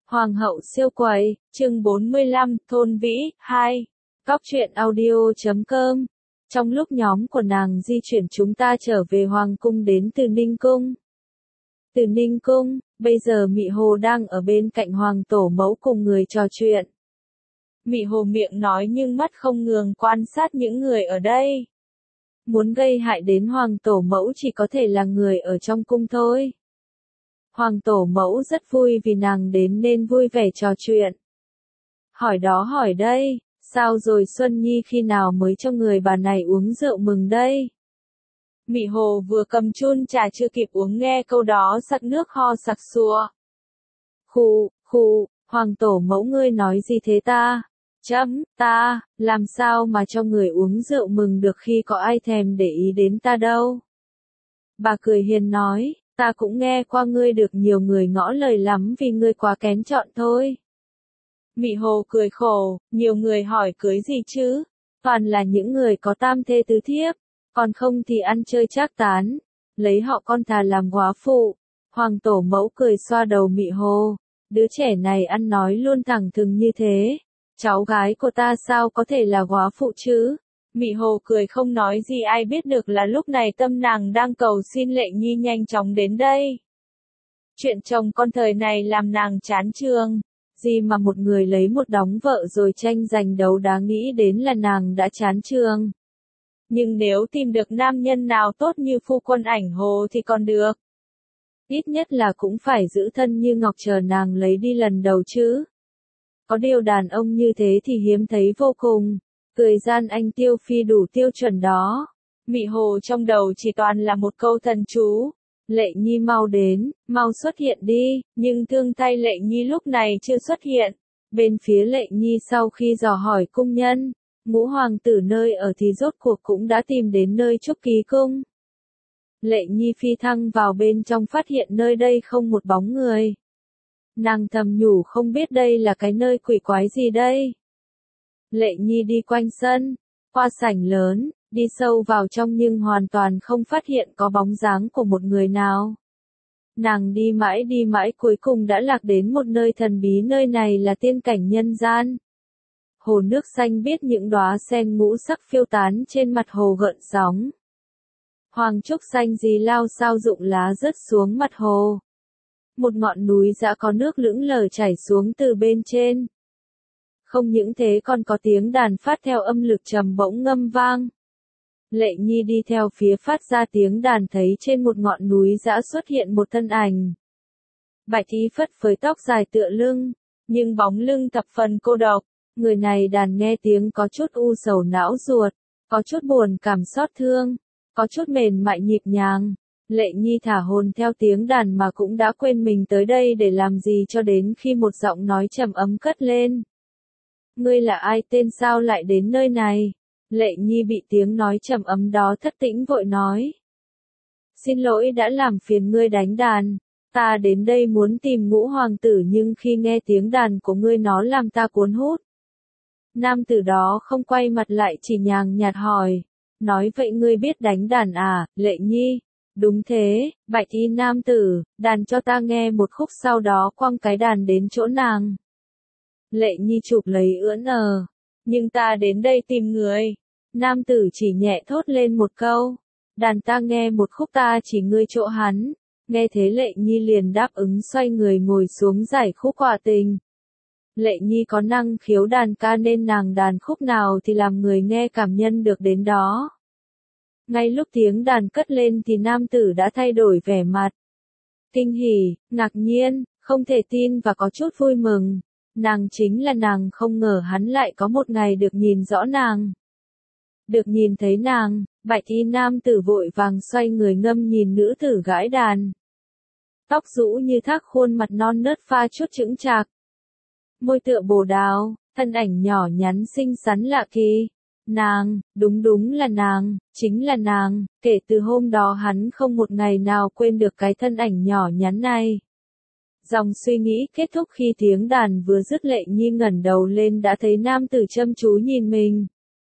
Hoàng hậu siêu quầy, chương 45, Thôn Vĩ, 2. Góc truyện audio.com. Trong lúc nhóm của nàng di chuyển chúng ta trở về Hoàng cung đến từ Ninh Cung. Từ Ninh Cung, bây giờ Mị Hồ đang ở bên cạnh Hoàng tổ mẫu cùng người trò chuyện. Mị Hồ miệng nói nhưng mắt không ngừng quan sát những người ở đây. Muốn gây hại đến Hoàng tổ mẫu chỉ có thể là người ở trong cung thôi. Hoàng tổ mẫu rất vui vì nàng đến nên vui vẻ trò chuyện. Hỏi đó hỏi đây, sao rồi Xuân Nhi khi nào mới cho người bà này uống rượu mừng đây? Mị Hồ vừa cầm chun trà chưa kịp uống nghe câu đó sặc nước ho sặc sụa. Khụ, Hoàng tổ mẫu ngươi nói gì thế ta? Ta, làm sao mà cho người uống rượu mừng được khi có ai thèm để ý đến ta đâu? Bà cười hiền nói. Ta cũng nghe qua ngươi được nhiều người ngõ lời lắm vì ngươi quá kén chọn thôi. Mị Hồ cười khổ, nhiều người hỏi cưới gì chứ? Toàn là những người có tam thê tứ thiếp, còn không thì ăn chơi trác tán, lấy họ con thà làm góa phụ. Hoàng tổ mẫu cười xoa đầu Mị Hồ, đứa trẻ này ăn nói luôn thẳng thừng như thế, cháu gái của ta sao có thể là góa phụ chứ? Mị Hồ cười không nói gì ai biết được là lúc này tâm nàng đang cầu xin Lệ Nhi nhanh chóng đến đây. Chuyện chồng con thời này làm nàng chán chường, gì mà một người lấy một đống vợ rồi tranh giành đấu đá nghĩ đến là nàng đã chán chường. Nhưng nếu tìm được nam nhân nào tốt như phu quân Ảnh Hồ thì còn được. Ít nhất là cũng phải giữ thân như ngọc chờ nàng lấy đi lần đầu chứ. Có điều đàn ông như thế thì hiếm thấy vô cùng. Cười gian anh Tiêu Phi đủ tiêu chuẩn đó. Mị Hồ trong đầu chỉ toàn là một câu thần chú. Lệ Nhi mau đến, mau xuất hiện đi, nhưng thương thay Lệ Nhi lúc này chưa xuất hiện. Bên phía Lệ Nhi sau khi dò hỏi cung nhân, ngũ hoàng tử nơi ở thì rốt cuộc cũng đã tìm đến nơi Trúc Ký Cung. Lệ Nhi phi thăng vào bên trong phát hiện nơi đây không một bóng người. Nàng thầm nhủ không biết đây là cái nơi quỷ quái gì đây. Lệ Nhi đi quanh sân, qua sảnh lớn, đi sâu vào trong nhưng hoàn toàn không phát hiện có bóng dáng của một người nào. Nàng đi mãi cuối cùng đã lạc đến một nơi thần bí, nơi này là tiên cảnh nhân gian. Hồ nước xanh biếc những đóa sen ngũ sắc phiêu tán trên mặt hồ gợn sóng. Hoàng trúc xanh gì lao sao rụng lá rớt xuống mặt hồ. Một ngọn núi dã có nước lững lờ chảy xuống từ bên trên. Không những thế còn có tiếng đàn phát theo âm lực trầm bổng ngâm vang. Lệ Nhi đi theo phía phát ra tiếng đàn thấy trên một ngọn núi dã xuất hiện một thân ảnh. Bạch y phất phới tóc dài tựa lưng, nhưng bóng lưng thập phần cô độc. Người này đàn nghe tiếng có chút u sầu não ruột, có chút buồn cảm xót thương, có chút mềm mại nhịp nhàng. Lệ Nhi thả hồn theo tiếng đàn mà cũng đã quên mình tới đây để làm gì cho đến khi một giọng nói trầm ấm cất lên. Ngươi là ai, tên sao lại đến nơi này? Lệ Nhi bị tiếng nói trầm ấm đó thất tĩnh vội nói. Xin lỗi đã làm phiền ngươi đánh đàn. Ta đến đây muốn tìm ngũ hoàng tử nhưng khi nghe tiếng đàn của ngươi nó làm ta cuốn hút. Nam tử đó không quay mặt lại chỉ nhàn nhạt hỏi. Nói vậy ngươi biết đánh đàn à, Lệ Nhi? Đúng thế, bạch y nam tử, đàn cho ta nghe một khúc sau đó quăng cái đàn đến chỗ nàng. Lệ Nhi chụp lấy ưỡn nhưng ta đến đây tìm người. Nam tử chỉ nhẹ thốt lên một câu. Đàn ta nghe một khúc ta chỉ ngươi chỗ hắn. Nghe thế Lệ Nhi liền đáp ứng xoay người ngồi xuống giải khúc quả tình. Lệ Nhi có năng khiếu đàn ca nên nàng đàn khúc nào thì làm người nghe cảm nhận được đến đó. Ngay lúc tiếng đàn cất lên thì nam tử đã thay đổi vẻ mặt. Kinh hỉ, ngạc nhiên, không thể tin và có chút vui mừng. Nàng chính là nàng, không ngờ hắn lại có một ngày được nhìn rõ nàng. Được nhìn thấy nàng, bạch y nam tử vội vàng xoay người ngâm nhìn nữ tử gãi đàn. Tóc rũ như thác, khuôn mặt non nớt pha chút chững chạc. Môi tựa bồ đào, thân ảnh nhỏ nhắn xinh xắn lạ kỳ. Nàng, đúng là nàng, chính là nàng, kể từ hôm đó hắn không một ngày nào quên được cái thân ảnh nhỏ nhắn này. Dòng suy nghĩ kết thúc khi tiếng đàn vừa dứt. Lệ Nhi ngẩng đầu lên đã thấy nam tử chăm chú nhìn mình.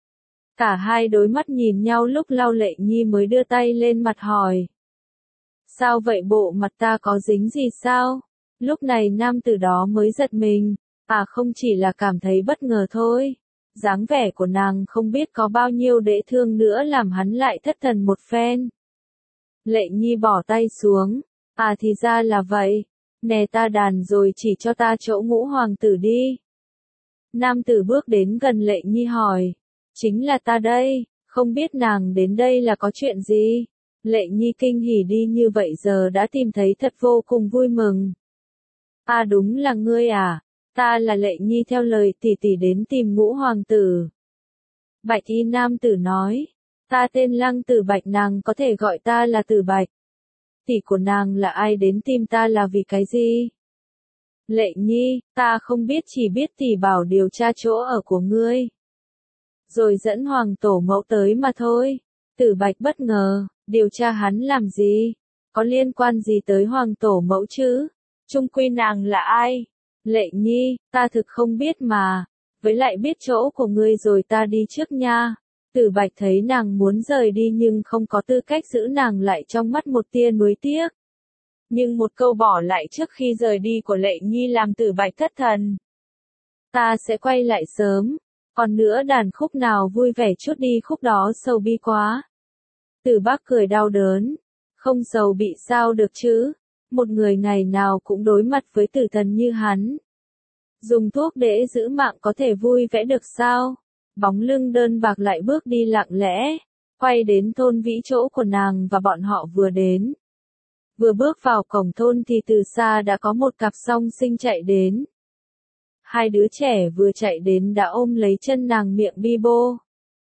Cả hai đối mắt nhìn nhau lúc lâu Lệ Nhi mới đưa tay lên mặt hỏi. Sao vậy, bộ mặt ta có dính gì sao? Lúc này nam tử đó mới giật mình, không chỉ là cảm thấy bất ngờ thôi. Dáng vẻ của nàng không biết có bao nhiêu dễ thương nữa làm hắn lại thất thần một phen. Lệ Nhi bỏ tay xuống, thì ra là vậy, nè ta đàn rồi chỉ cho ta chỗ ngũ hoàng tử đi. Nam tử bước đến gần Lệ Nhi hỏi, chính là ta đây, không biết nàng đến đây là có chuyện gì? Lệ Nhi kinh hỉ đi như vậy giờ đã tìm thấy thật vô cùng vui mừng. Đúng là ngươi à, ta là Lệ Nhi theo lời tỷ tỷ đến tìm ngũ hoàng tử. Bạch y nam tử nói, ta tên Lăng Tử Bạch, nàng có thể gọi ta là Tử Bạch. Tỷ của nàng là ai, đến tìm ta là vì cái gì? Lệ Nhi, ta không biết, chỉ biết tỷ bảo điều tra chỗ ở của ngươi. Rồi dẫn hoàng tổ mẫu tới mà thôi. Tử Bạch bất ngờ, điều tra hắn làm gì? Có liên quan gì tới hoàng tổ mẫu chứ? Chung quy nàng là ai? Lệ Nhi, ta thực không biết mà. Với lại biết chỗ của ngươi rồi, ta đi trước nha. Tử Bạch thấy nàng muốn rời đi nhưng không có tư cách giữ nàng lại, trong mắt một tia nuối tiếc. Nhưng một câu bỏ lại trước khi rời đi của Lệ Nhi làm Tử Bạch thất thần. Ta sẽ quay lại sớm. Còn nữa, đàn khúc nào vui vẻ chút đi, khúc đó sầu bi quá. Tử Bác cười đau đớn. Không sầu bị sao được chứ? Một người ngày nào cũng đối mặt với tử thần như hắn. Dùng thuốc để giữ mạng có thể vui vẻ được sao? Bóng lưng đơn bạc lại bước đi lặng lẽ, quay đến thôn Vĩ chỗ của nàng và bọn họ vừa đến. Vừa bước vào cổng thôn thì từ xa đã có một cặp song sinh chạy đến. Hai đứa trẻ vừa chạy đến đã ôm lấy chân nàng, miệng bi bô.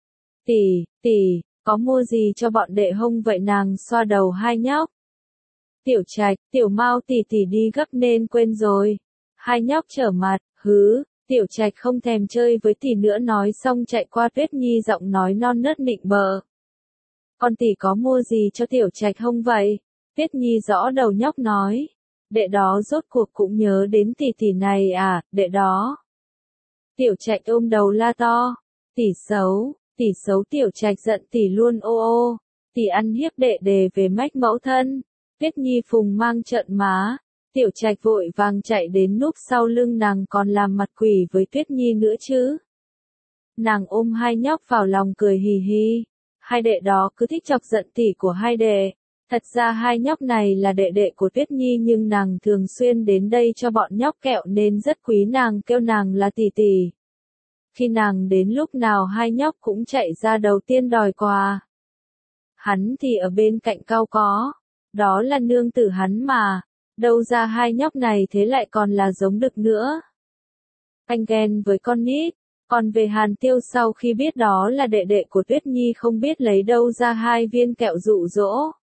Tỷ, có mua gì cho bọn đệ hông vậy? Nàng xoa đầu hai nhóc. Tiểu Trạch, Tiểu Mao tỷ đi gấp nên quên rồi. Hai nhóc trở mặt, Tiểu Trạch không thèm chơi với tỷ nữa, nói xong chạy qua Tuyết Nhi, giọng nói non nớt nịnh bợ. Con tỷ có mua gì cho Tiểu Trạch không vậy? Tuyết Nhi gõ đầu nhóc nói. Đệ đó rốt cuộc cũng nhớ đến tỷ này à, đệ đó. Tiểu Trạch ôm đầu la to. Tỷ xấu. Tiểu Trạch giận tỷ luôn, ô. Tỷ ăn hiếp đệ đề về mách mẫu thân. Tuyết Nhi phùng mang trợn má. Tiểu Trạch vội vàng chạy đến núp sau lưng nàng, còn làm mặt quỷ với Tuyết Nhi nữa chứ. Nàng ôm hai nhóc vào lòng cười hì hì. Hai đệ đó cứ thích chọc giận tỷ của hai đệ. Thật ra hai nhóc này là đệ của Tuyết Nhi, nhưng nàng thường xuyên đến đây cho bọn nhóc kẹo nên rất quý nàng, kêu nàng là tỷ. Khi nàng đến lúc nào hai nhóc cũng chạy ra đầu tiên đòi quà. Hắn thì ở bên cạnh cau có. Đó là nương tử hắn mà. Đâu ra hai nhóc này thế lại còn là giống đực nữa. Anh ghen với con nít. Còn về Hàn Tiêu, sau khi biết đó là đệ của Tuyết Nhi, không biết lấy đâu ra hai viên kẹo dụ dỗ.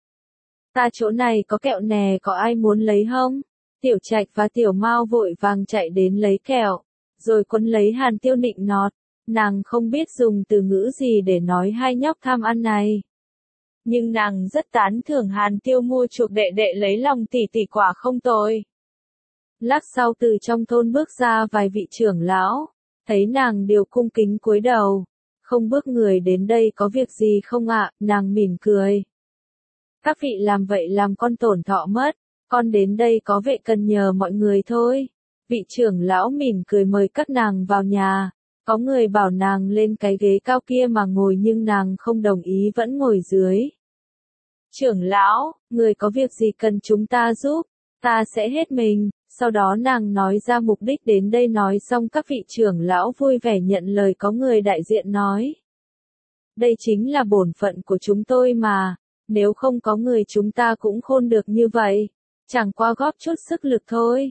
Ta chỗ này có kẹo nè, có ai muốn lấy không? Tiểu Trạch và Tiểu Mao vội vàng chạy đến lấy kẹo, rồi quấn lấy Hàn Tiêu nịnh nọt. Nàng không biết dùng từ ngữ gì để nói hai nhóc tham ăn này. Nhưng nàng rất tán thưởng Hàn Tiêu mua chuộc đệ lấy lòng tỷ quả không tồi. Lát sau từ trong thôn bước ra vài vị trưởng lão, thấy nàng đều cung kính cúi đầu. Không bước người đến đây có việc gì không ạ? Nàng mỉm cười. Các vị làm vậy làm con tổn thọ mất, con đến đây có việc cần nhờ mọi người thôi. Vị trưởng lão mỉm cười mời các nàng vào nhà. Có người bảo nàng lên cái ghế cao kia mà ngồi nhưng nàng không đồng ý, vẫn ngồi dưới. Trưởng lão, người có việc gì cần chúng ta giúp, ta sẽ hết mình. Sau đó nàng nói ra mục đích đến đây, nói xong các vị trưởng lão vui vẻ nhận lời. Có người đại diện nói. Đây chính là bổn phận của chúng tôi mà. Nếu không có người chúng ta cũng khôn được như vậy. Chẳng qua góp chút sức lực thôi.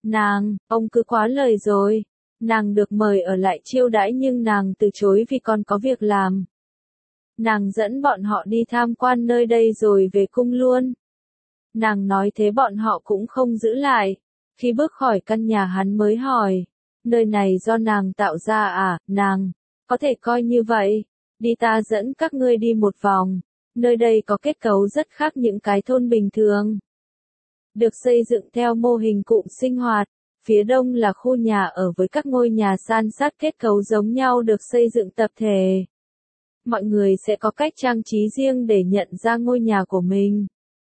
Ông cứ quá lời rồi. Nàng được mời ở lại chiêu đãi nhưng nàng từ chối vì còn có việc làm. Nàng dẫn bọn họ đi tham quan nơi đây rồi về cung luôn. Nàng nói thế bọn họ cũng không giữ lại. Khi bước khỏi căn nhà hắn mới hỏi. Nơi này do nàng tạo ra à? Nàng, có thể coi như vậy. Đi, ta dẫn các ngươi đi một vòng. Nơi đây có kết cấu rất khác những cái thôn bình thường. Được xây dựng theo mô hình cụm sinh hoạt. Phía đông là khu nhà ở với các ngôi nhà san sát kết cấu giống nhau, được xây dựng tập thể. Mọi người sẽ có cách trang trí riêng để nhận ra ngôi nhà của mình.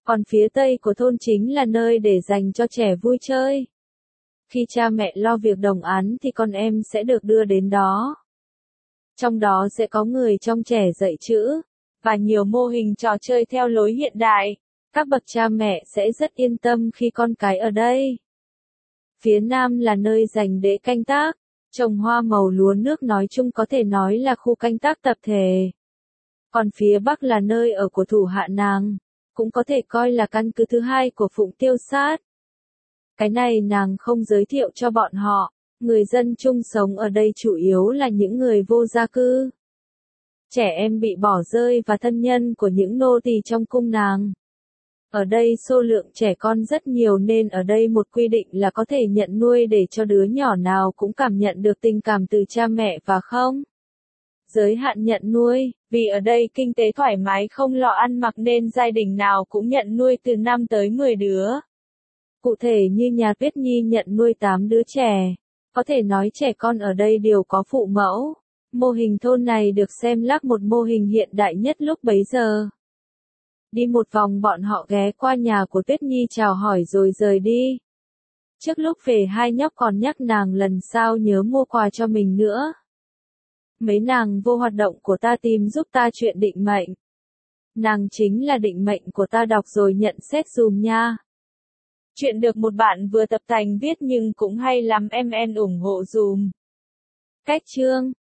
Còn phía tây của thôn chính là nơi để dành cho trẻ vui chơi. Khi cha mẹ lo việc đồng áng thì con em sẽ được đưa đến đó. Trong đó sẽ có người trông trẻ dạy chữ, và nhiều mô hình trò chơi theo lối hiện đại. Các bậc cha mẹ sẽ rất yên tâm khi con cái ở đây. Phía nam là nơi dành để canh tác, trồng hoa màu lúa nước, nói chung có thể nói là khu canh tác tập thể. Còn phía bắc là nơi ở của thủ hạ nàng, cũng có thể coi là căn cứ thứ hai của Phụng Tiêu Sát. Cái này nàng không giới thiệu cho bọn họ, người dân chung sống ở đây chủ yếu là những người vô gia cư. Trẻ em bị bỏ rơi và thân nhân của những nô tỳ trong cung nàng. Ở đây số lượng trẻ con rất nhiều nên ở đây một quy định là có thể nhận nuôi để cho đứa nhỏ nào cũng cảm nhận được tình cảm từ cha mẹ và không giới hạn nhận nuôi, vì ở đây kinh tế thoải mái không lo ăn mặc nên gia đình nào cũng nhận nuôi từ 5 tới 10 đứa. Cụ thể như nhà Tuyết Nhi nhận nuôi 8 đứa trẻ, có thể nói trẻ con ở đây đều có phụ mẫu. Mô hình thôn này được xem là một mô hình hiện đại nhất lúc bấy giờ. Đi một vòng bọn họ ghé qua nhà của Tuyết Nhi chào hỏi rồi rời đi. Trước lúc về hai nhóc còn nhắc nàng lần sau nhớ mua quà cho mình nữa. Mấy nàng vô hoạt động của ta tìm giúp ta chuyện định mệnh. Nàng chính là định mệnh của ta, đọc rồi nhận xét dùm nha. Chuyện được một bạn vừa tập tành viết nhưng cũng hay lắm, em ủng hộ dùm. Cách chương